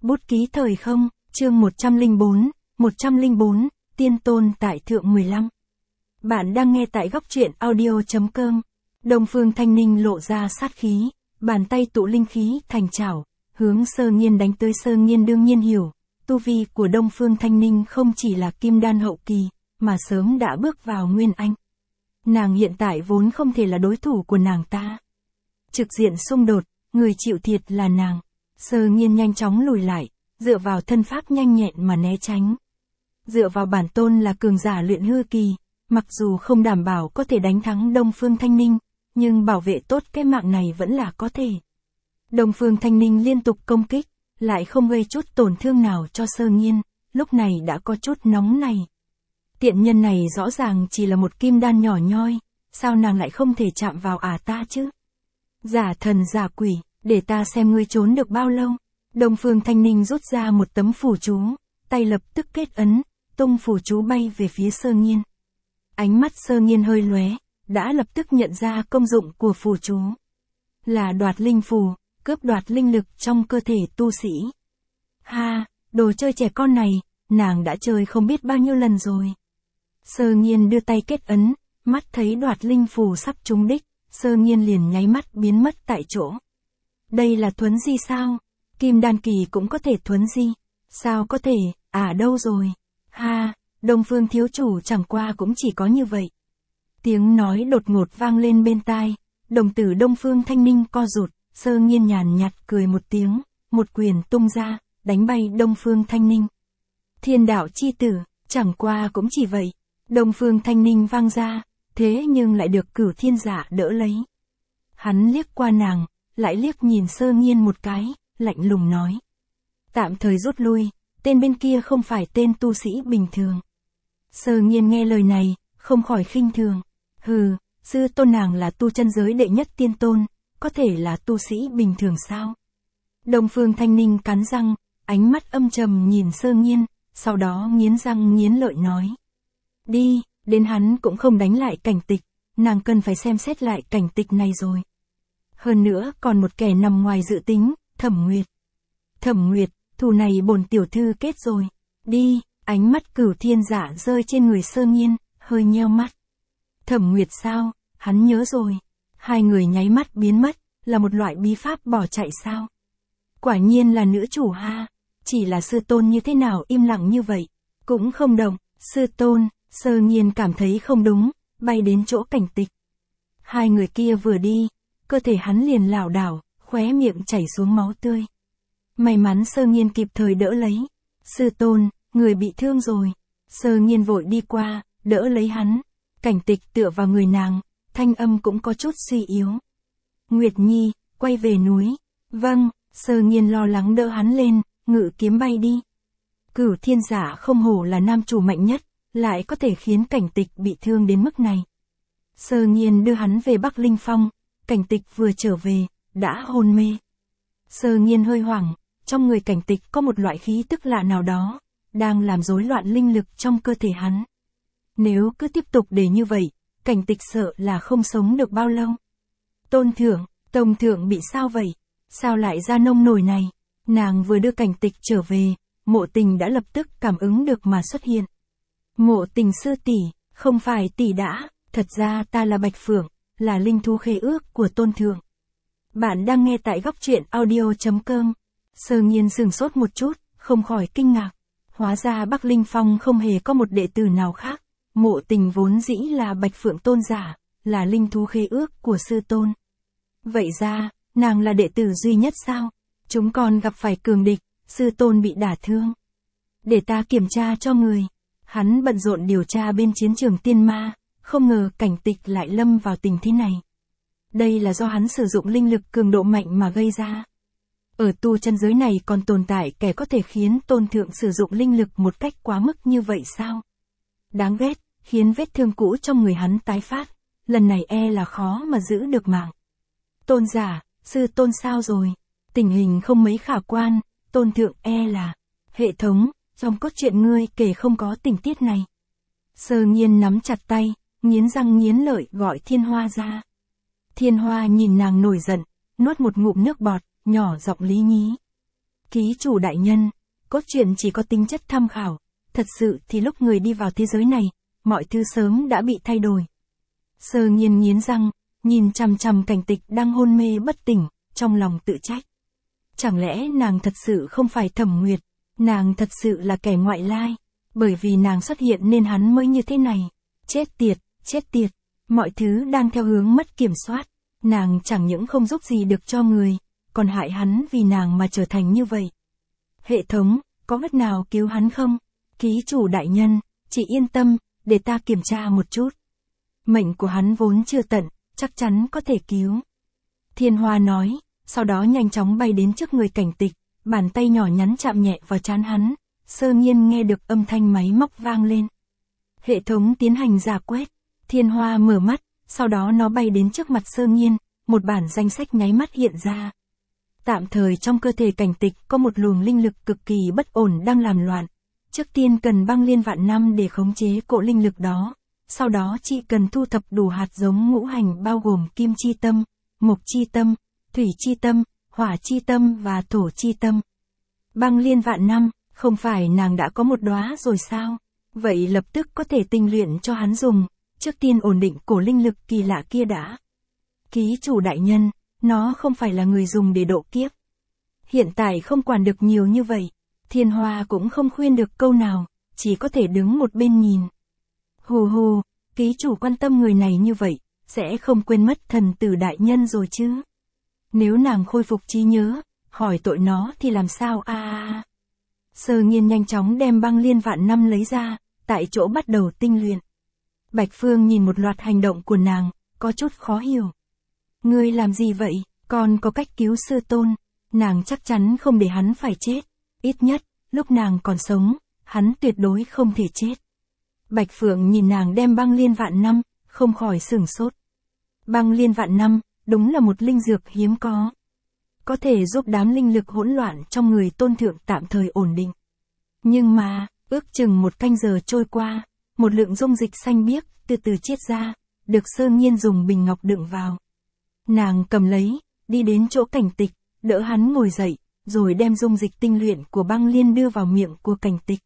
Bút ký thời không, chương 104, Tiên Tôn tại Thượng 15. Bạn đang nghe tại góc truyện audio.com. Đông Phương Thanh Ninh lộ ra sát khí, bàn tay tụ linh khí thành chảo, hướng Sơ Nghiên đánh tới. Sơ Nghiên đương nhiên hiểu, tu vi của Đông Phương Thanh Ninh không chỉ là kim đan hậu kỳ, mà sớm đã bước vào nguyên anh. Nàng hiện tại vốn không thể là đối thủ của nàng ta. Trực diện xung đột, người chịu thiệt là nàng. Sơ Nghiên nhanh chóng lùi lại, dựa vào thân pháp nhanh nhẹn mà né tránh. Dựa vào bản tôn là cường giả luyện hư kỳ, mặc dù không đảm bảo có thể đánh thắng Đông Phương Thanh Ninh, nhưng bảo vệ tốt cái mạng này vẫn là có thể. Đông Phương Thanh Ninh liên tục công kích, lại không gây chút tổn thương nào cho Sơ Nghiên, lúc này đã có chút nóng này. Tiện nhân này rõ ràng chỉ là một kim đan nhỏ nhoi, sao nàng lại không thể chạm vào ta chứ? Giả thần giả quỷ, để ta xem ngươi trốn được bao lâu. Đông Phương Thanh Ninh rút ra một tấm phù chú, tay lập tức kết ấn, tung phù chú bay về phía Sơ Nghiên. Ánh mắt Sơ Nghiên hơi lóe, đã lập tức nhận ra công dụng của phù chú. Là đoạt linh phù, cướp đoạt linh lực trong cơ thể tu sĩ. Ha, đồ chơi trẻ con này, nàng đã chơi không biết bao nhiêu lần rồi. Sơ Nghiên đưa tay kết ấn, mắt thấy đoạt linh phù sắp trúng đích, Sơ Nghiên liền nháy mắt biến mất tại chỗ. Đây là thuấn di sao? Kim đan kỳ cũng có thể thuấn di. Sao có thể, đâu rồi? Ha, Đông Phương thiếu chủ chẳng qua cũng chỉ có như vậy. Tiếng nói đột ngột vang lên bên tai, đồng tử Đông Phương Thanh Ninh co rụt, Sơ Nghiên nhàn nhạt cười một tiếng, một quyền tung ra, đánh bay Đông Phương Thanh Ninh. Thiên đạo chi tử, chẳng qua cũng chỉ vậy. Đông Phương Thanh Ninh vang ra, thế nhưng lại được Cửu Thiên Giả đỡ lấy. Hắn liếc qua nàng, lại liếc nhìn Sơ Nghiên một cái, lạnh lùng nói. Tạm thời rút lui, tên bên kia không phải tên tu sĩ bình thường. Sơ Nghiên nghe lời này, không khỏi khinh thường. Hừ, sư tôn nàng là tu chân giới đệ nhất tiên tôn, có thể là tu sĩ bình thường sao? Đông Phương Thanh Ninh cắn răng, ánh mắt âm trầm nhìn Sơ Nghiên, sau đó nghiến răng nghiến lợi nói. Đi, đến hắn cũng không đánh lại Cảnh Tịch, nàng cần phải xem xét lại Cảnh Tịch này rồi. Hơn nữa còn một kẻ nằm ngoài dự tính, Thẩm Nguyệt. Thẩm Nguyệt, thù này bổn tiểu thư kết rồi. Đi, ánh mắt Cửu Thiên Giả rơi trên người Sơ Nghiên, hơi nheo mắt. Thẩm Nguyệt sao, hắn nhớ rồi. Hai người nháy mắt biến mất, là một loại bí pháp bỏ chạy sao? Quả nhiên là nữ chủ ha, chỉ là sư tôn như thế nào im lặng như vậy, cũng không động. Sư tôn, Sơ Nghiên cảm thấy không đúng, bay đến chỗ Cảnh Tịch. Hai người kia vừa đi, cơ thể hắn liền lảo đảo, khóe miệng chảy xuống máu tươi. May mắn Sơ Nghiên kịp thời đỡ lấy. Sư tôn, người bị thương rồi. Sơ Nghiên vội đi qua, đỡ lấy hắn. Cảnh Tịch tựa vào người nàng, thanh âm cũng có chút suy yếu. Nguyệt Nhi, quay về núi. Vâng, Sơ Nghiên lo lắng đỡ hắn lên, ngự kiếm bay đi. Cửu Thiên Giả không hổ là nam chủ mạnh nhất, lại có thể khiến Cảnh Tịch bị thương đến mức này. Sơ Nghiên đưa hắn về Bắc Linh Phong, Cảnh Tịch vừa trở về, đã hôn mê. Sơ Nghiên hơi hoảng, trong người Cảnh Tịch có một loại khí tức lạ nào đó, đang làm rối loạn linh lực trong cơ thể hắn. Nếu cứ tiếp tục để như vậy, Cảnh Tịch sợ là không sống được bao lâu. Tôn thượng, Tông thượng bị sao vậy? Sao lại ra nông nổi này? Nàng vừa đưa Cảnh Tịch trở về, Mộ Tình đã lập tức cảm ứng được mà xuất hiện. Mộ Tình sư tỷ, không phải tỷ đã, thật ra ta là Bạch Phượng, là linh thú khế ước của Tôn thượng. Bạn đang nghe tại góc truyện audio.com. Sơ Nghiên sửng sốt một chút, không khỏi kinh ngạc. Hóa ra Bắc Linh Phong không hề có một đệ tử nào khác. Mộ Tình vốn dĩ là Bạch Phượng tôn giả, là linh thú khế ước của sư tôn. Vậy ra, nàng là đệ tử duy nhất sao? Chúng còn gặp phải cường địch, sư tôn bị đả thương. Để ta kiểm tra cho người. Hắn bận rộn điều tra bên chiến trường tiên ma, không ngờ Cảnh Tịch lại lâm vào tình thế này. Đây là do hắn sử dụng linh lực cường độ mạnh mà gây ra. Ở tu chân giới này còn tồn tại kẻ có thể khiến Tôn thượng sử dụng linh lực một cách quá mức như vậy sao? Đáng ghét, khiến vết thương cũ trong người hắn tái phát, lần này là khó mà giữ được mạng. Tôn giả, sư tôn sao rồi? Tình hình không mấy khả quan, Tôn thượng là... Hệ thống, trong cốt truyện ngươi kể không có tình tiết này. Sơ Nghiên nắm chặt tay, nghiến răng nghiến lợi gọi Thiên Hoa ra. Thiên Hoa nhìn nàng nổi giận, nuốt một ngụm nước bọt, nhỏ giọng lý nhí. Ký chủ đại nhân, cốt truyện chỉ có tính chất tham khảo, thật sự thì lúc người đi vào thế giới này, mọi thứ sớm đã bị thay đổi. Sơ Nhiên nghiến răng, nhìn chằm chằm Cảnh Tịch đang hôn mê bất tỉnh, trong lòng tự trách. Chẳng lẽ nàng thật sự không phải Thẩm Nguyệt, nàng thật sự là kẻ ngoại lai, bởi vì nàng xuất hiện nên hắn mới như thế này. Chết tiệt, mọi thứ đang theo hướng mất kiểm soát, nàng chẳng những không giúp gì được cho người, còn hại hắn vì nàng mà trở thành như vậy. Hệ thống, có cách nào cứu hắn không? Ký chủ đại nhân, chị yên tâm, để ta kiểm tra một chút. Mệnh của hắn vốn chưa tận, chắc chắn có thể cứu. Thiên Hoa nói, sau đó nhanh chóng bay đến trước người Cảnh Tịch, bàn tay nhỏ nhắn chạm nhẹ vào trán hắn. Sơ Nhiên nghe được âm thanh máy móc vang lên. Hệ thống tiến hành rà quét. Thiên Hoa mở mắt, sau đó nó bay đến trước mặt Sơ Nhiên, một bản danh sách nháy mắt hiện ra. Tạm thời trong cơ thể Cảnh Tịch có một luồng linh lực cực kỳ bất ổn đang làm loạn. Trước tiên cần băng liên vạn năm để khống chế cỗ linh lực đó. Sau đó chỉ cần thu thập đủ hạt giống ngũ hành bao gồm kim chi tâm, mộc chi tâm, thủy chi tâm, hỏa chi tâm và thổ chi tâm. Băng liên vạn năm, không phải nàng đã có một đóa rồi sao? Vậy lập tức có thể tinh luyện cho hắn dùng, trước tiên ổn định cổ linh lực kỳ lạ kia đã. Ký chủ đại nhân, nó không phải là người dùng để độ kiếp. Hiện tại không quản được nhiều như vậy, Thiên Hoa cũng không khuyên được câu nào, chỉ có thể đứng một bên nhìn. Hù, ký chủ quan tâm người này như vậy, sẽ không quên mất thần tử đại nhân rồi chứ. Nếu nàng khôi phục trí nhớ, hỏi tội nó thì làm sao a? Sơ Nhiên nhanh chóng đem băng liên vạn năm lấy ra, tại chỗ bắt đầu tinh luyện. Bạch Phương nhìn một loạt hành động của nàng, có chút khó hiểu. Ngươi làm gì vậy, còn có cách cứu sư tôn, nàng chắc chắn không để hắn phải chết. Ít nhất, lúc nàng còn sống, hắn tuyệt đối không thể chết. Bạch Phượng nhìn nàng đem băng liên vạn năm, không khỏi sửng sốt. Băng liên vạn năm, đúng là một linh dược hiếm có. Có thể giúp đám linh lực hỗn loạn trong người tôn thượng tạm thời ổn định. Nhưng mà, ước chừng một canh giờ trôi qua, một lượng dung dịch xanh biếc từ từ chiết ra, được Sơ Nhiên dùng bình ngọc đựng vào. Nàng cầm lấy, đi đến chỗ Cảnh Tịch, đỡ hắn ngồi dậy, rồi đem dung dịch tinh luyện của băng liên đưa vào miệng của Cảnh Tịch.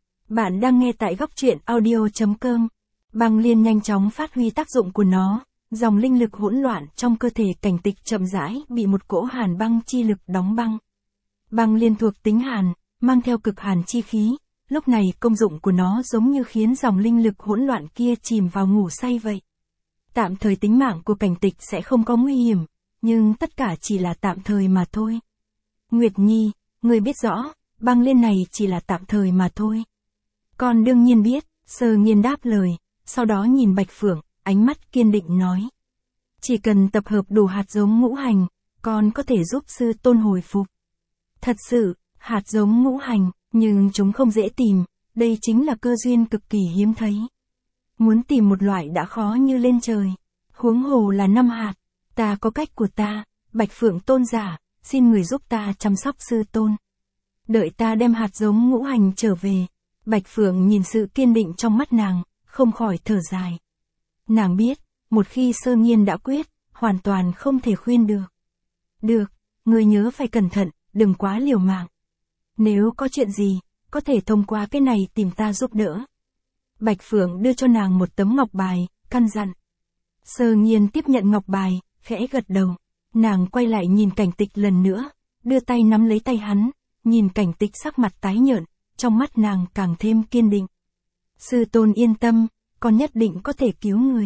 Bạn đang nghe tại góc truyện audio.com. Băng liên nhanh chóng phát huy tác dụng của nó, dòng linh lực hỗn loạn trong cơ thể Cảnh Tịch chậm rãi bị một cỗ hàn băng chi lực đóng băng. Băng liên thuộc tính hàn, mang theo cực hàn chi khí, lúc này công dụng của nó giống như khiến dòng linh lực hỗn loạn kia chìm vào ngủ say vậy. Tạm thời tính mạng của Cảnh Tịch sẽ không có nguy hiểm, nhưng tất cả chỉ là tạm thời mà thôi. Nguyệt Nhi, người biết rõ, băng liên này chỉ là tạm thời mà thôi. Con đương nhiên biết, Sơ Nhiên đáp lời, sau đó nhìn Bạch Phượng, ánh mắt kiên định nói. Chỉ cần tập hợp đủ hạt giống ngũ hành, con có thể giúp sư tôn hồi phục. Thật sự, hạt giống ngũ hành, nhưng chúng không dễ tìm, đây chính là cơ duyên cực kỳ hiếm thấy. Muốn tìm một loại đã khó như lên trời, huống hồ là 5 hạt, ta có cách của ta, Bạch Phượng tôn giả, xin người giúp ta chăm sóc sư tôn. Đợi ta đem hạt giống ngũ hành trở về. Bạch Phượng nhìn sự kiên định trong mắt nàng, không khỏi thở dài. Nàng biết, một khi Sơ Nhiên đã quyết, hoàn toàn không thể khuyên được. Được, người nhớ phải cẩn thận, đừng quá liều mạng. Nếu có chuyện gì, có thể thông qua cái này tìm ta giúp đỡ. Bạch Phượng đưa cho nàng một tấm ngọc bài, căn dặn. Sơ Nhiên tiếp nhận ngọc bài, khẽ gật đầu. Nàng quay lại nhìn Cảnh Tịch lần nữa, đưa tay nắm lấy tay hắn, nhìn Cảnh Tịch sắc mặt tái nhợt, trong mắt nàng càng thêm kiên định. Sư tôn yên tâm, con nhất định có thể cứu người.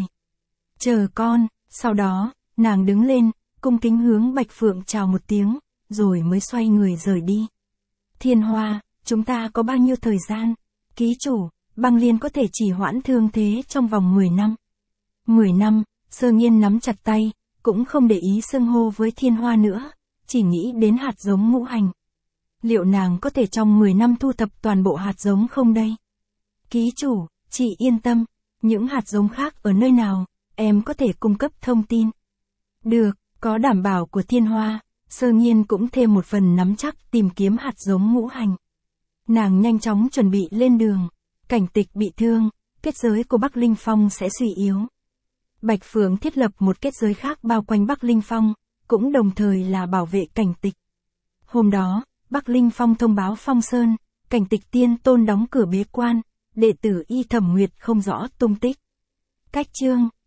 Chờ con, sau đó, nàng đứng lên, cung kính hướng Bạch Phượng chào một tiếng, rồi mới xoay người rời đi. Thiên Hoa, chúng ta có bao nhiêu thời gian? Ký chủ, băng liên có thể chỉ hoãn thương thế trong vòng 10 năm. 10 năm, Sơ Nhiên nắm chặt tay, cũng không để ý xưng hô với Thiên Hoa nữa, chỉ nghĩ đến hạt giống ngũ hành. Liệu nàng có thể trong 10 năm thu thập toàn bộ hạt giống không đây? Ký chủ, chị yên tâm, những hạt giống khác ở nơi nào, em có thể cung cấp thông tin. Được, có đảm bảo của Thiên Hoa, Sơ Nhiên cũng thêm một phần nắm chắc tìm kiếm hạt giống ngũ hành. Nàng nhanh chóng chuẩn bị lên đường, Cảnh Tịch bị thương, kết giới của Bắc Linh Phong sẽ suy yếu. Bạch Phượng thiết lập một kết giới khác bao quanh Bắc Linh Phong, cũng đồng thời là bảo vệ Cảnh Tịch. Hôm đó, Bắc Linh Phong thông báo Phong Sơn, Cảnh Tịch Tiên Tôn đóng cửa bế quan, đệ tử Y Thẩm Nguyệt không rõ tung tích. Cách chương